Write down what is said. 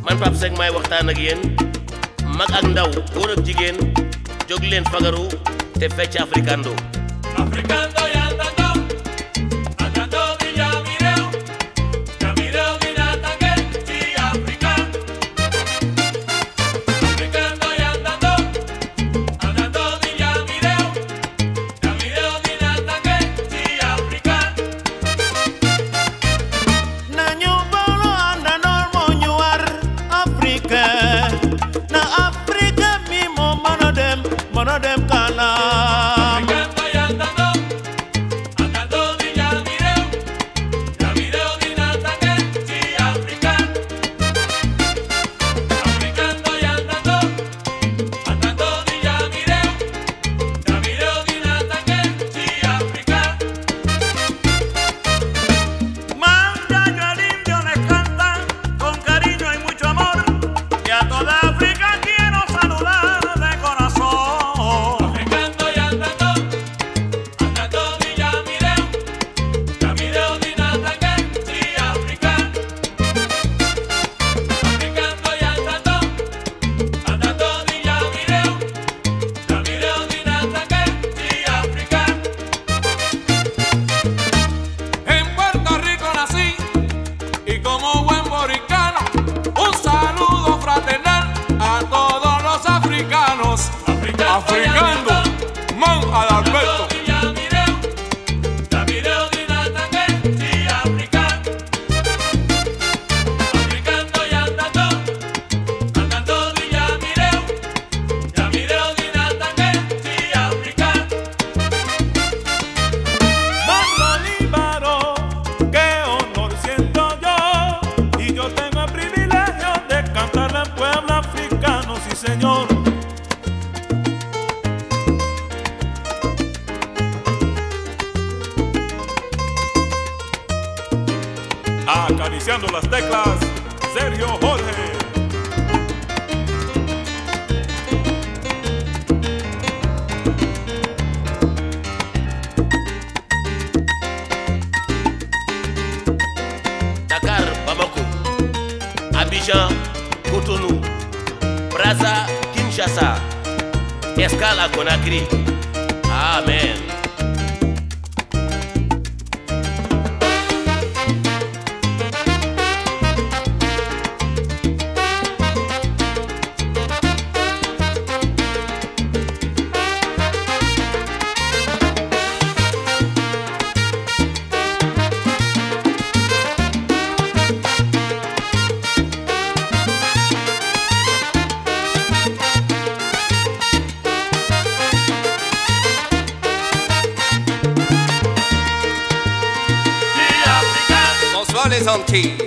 man Pape Seck may waxtaan ak yéen mag ak ndaw góor ak jigéen jóg leen fagaru te fecc africando. Africando y andando, andando di Yamireu di Natangue, di Africa. Africando y andando, andando di Yamireu di Natangue, di Africa. Nañu bolo andando moñuar Africa. Na Africa mi mo mono dem kana. Africando, man Adalberto. Señor, acariciando las teclas, Sergio Jorge. Dakar, Bamako, Abidjan, Cotonou, Brazza, Kinshasa, Escale à Conakry. Amen. Les Antilles.